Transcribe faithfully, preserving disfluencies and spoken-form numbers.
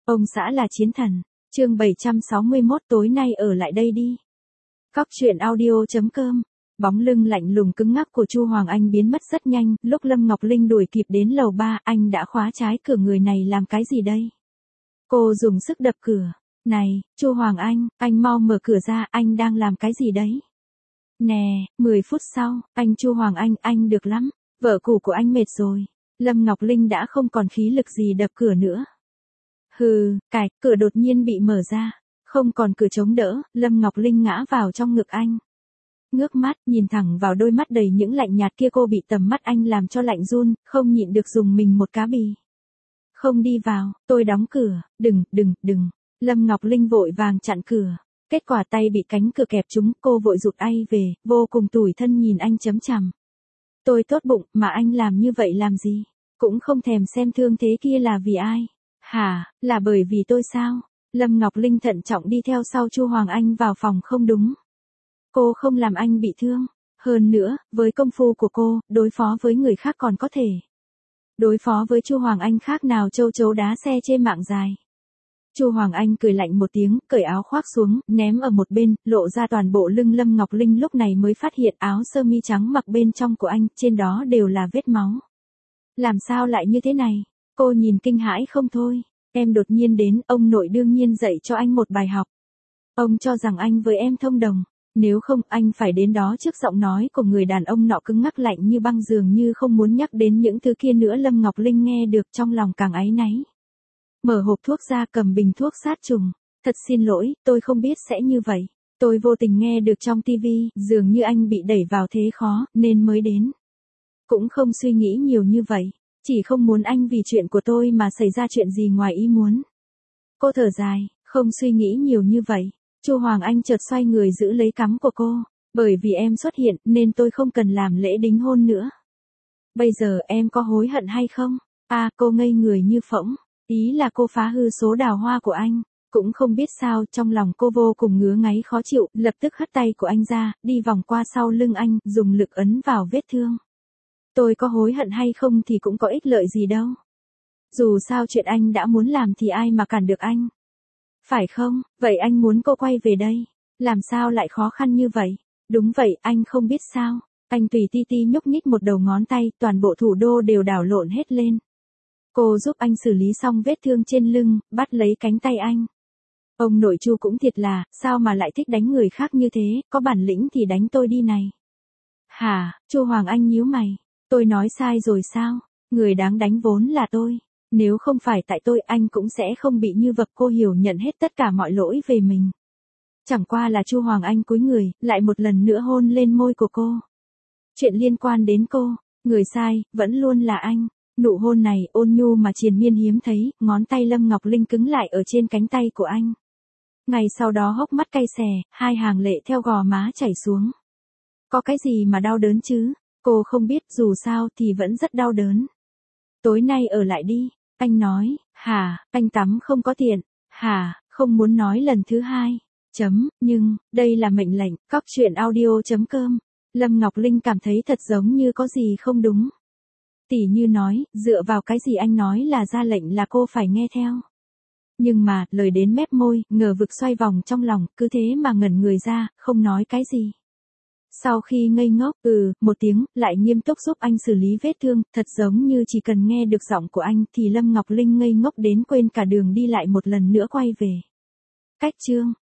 Ông xã là chiến thần. Chương bảy trăm sáu mươi mốt tối nay ở lại đây đi. Cóc truyện audio chấm com. Bóng lưng lạnh lùng cứng ngắc của Chu Hoàng Anh biến mất rất nhanh, lúc Lâm Ngọc Linh đuổi kịp đến lầu ba, anh đã khóa trái cửa. Người này làm cái gì đây? Cô dùng sức đập cửa. Này, Chu Hoàng Anh, anh mau mở cửa ra, anh đang làm cái gì đấy? Nè, mười phút sau, anh Chu Hoàng Anh, anh được lắm, vợ cũ của anh mệt rồi. Lâm Ngọc Linh đã không còn khí lực gì đập cửa nữa. Hừ, cạch, cửa đột nhiên bị mở ra. Không còn cửa chống đỡ, Lâm Ngọc Linh ngã vào trong ngực anh. Ngước mắt, nhìn thẳng vào đôi mắt đầy những lạnh nhạt kia, cô bị tầm mắt anh làm cho lạnh run, không nhịn được dùng mình một cá bì. Không đi vào, tôi đóng cửa, đừng, đừng, đừng. Lâm Ngọc Linh vội vàng chặn cửa. Kết quả tay bị cánh cửa kẹp trúng, cô vội rụt ai về, vô cùng tủi thân nhìn anh chấm chằm. Tôi tốt bụng, mà anh làm như vậy làm gì? Cũng không thèm xem thương thế kia là vì ai? Hả, là bởi vì tôi sao? Lâm Ngọc Linh thận trọng đi theo sau Chu Hoàng Anh vào phòng. Không đúng. Cô không làm anh bị thương. Hơn nữa, với công phu của cô, đối phó với người khác còn có thể. Đối phó với Chu Hoàng Anh khác nào châu chấu đá xe trên mạng dài. Chu Hoàng Anh cười lạnh một tiếng, cởi áo khoác xuống, ném ở một bên, lộ ra toàn bộ lưng. Lâm Ngọc Linh lúc này mới phát hiện áo sơ mi trắng mặc bên trong của anh, trên đó đều là vết máu. Làm sao lại như thế này? Cô nhìn kinh hãi không thôi. Em đột nhiên đến, ông nội đương nhiên dạy cho anh một bài học. Ông cho rằng anh với em thông đồng. Nếu không, anh phải đến đó trước. Giọng nói của người đàn ông nọ cứng ngắc lạnh như băng, dường như không muốn nhắc đến những thứ kia nữa. Lâm Ngọc Linh nghe được trong lòng càng áy náy. Mở hộp thuốc ra, cầm bình thuốc sát trùng. Thật xin lỗi, tôi không biết sẽ như vậy. Tôi vô tình nghe được trong tivi, dường như anh bị đẩy vào thế khó, nên mới đến. Cũng không suy nghĩ nhiều như vậy. Chỉ không muốn anh vì chuyện của tôi mà xảy ra chuyện gì ngoài ý muốn. Cô thở dài, không suy nghĩ nhiều như vậy. Chu Hoàng Anh chợt xoay người giữ lấy cằm của cô. Bởi vì em xuất hiện, nên tôi không cần làm lễ đính hôn nữa. Bây giờ em có hối hận hay không? À, cô ngây người như phỗng. Ý là cô phá hư số đào hoa của anh. Cũng không biết sao, trong lòng cô vô cùng ngứa ngáy khó chịu, lập tức hất tay của anh ra, đi vòng qua sau lưng anh, dùng lực ấn vào vết thương. Tôi có hối hận hay không thì cũng có ích lợi gì đâu. Dù sao chuyện anh đã muốn làm thì ai mà cản được anh. Phải không? Vậy anh muốn cô quay về đây. Làm sao lại khó khăn như vậy? Đúng vậy, anh không biết sao. Anh tùy ti ti nhúc nhích một đầu ngón tay, toàn bộ thủ đô đều đảo lộn hết lên. Cô giúp anh xử lý xong vết thương trên lưng, bắt lấy cánh tay anh. Ông nội Chu cũng thiệt là, sao mà lại thích đánh người khác như thế, có bản lĩnh thì đánh tôi đi này. Hả, Chu Hoàng Anh nhíu mày. Tôi nói sai rồi sao? Người đáng đánh vốn là tôi. Nếu không phải tại tôi, anh cũng sẽ không bị như vậy. Cô hiểu nhận hết tất cả mọi lỗi về mình. Chẳng qua là Chu Hoàng Anh cúi người, lại một lần nữa hôn lên môi của cô. Chuyện liên quan đến cô, người sai, vẫn luôn là anh. Nụ hôn này ôn nhu mà triền miên hiếm thấy, ngón tay Lâm Ngọc Linh cứng lại ở trên cánh tay của anh. Ngày sau đó hốc mắt cay xè, hai hàng lệ theo gò má chảy xuống. Có cái gì mà đau đớn chứ? Cô không biết, dù sao thì vẫn rất đau đớn. Tối nay ở lại đi, anh nói. Hả, anh tắm không có tiền. Hả, không muốn nói lần thứ hai. Chấm, nhưng, đây là mệnh lệnh. Cóc truyện audio chấm com. Lâm Ngọc Linh cảm thấy thật giống như có gì không đúng. Tỉ như nói, dựa vào cái gì anh nói là ra lệnh là cô phải nghe theo. Nhưng mà, lời đến mép môi, ngờ vực xoay vòng trong lòng, cứ thế mà ngẩn người ra, không nói cái gì. Sau khi ngây ngốc, ừ, một tiếng, lại nghiêm túc giúp anh xử lý vết thương, thật giống như chỉ cần nghe được giọng của anh thì Lâm Ngọc Linh ngây ngốc đến quên cả đường đi, lại một lần nữa quay về. Cách chương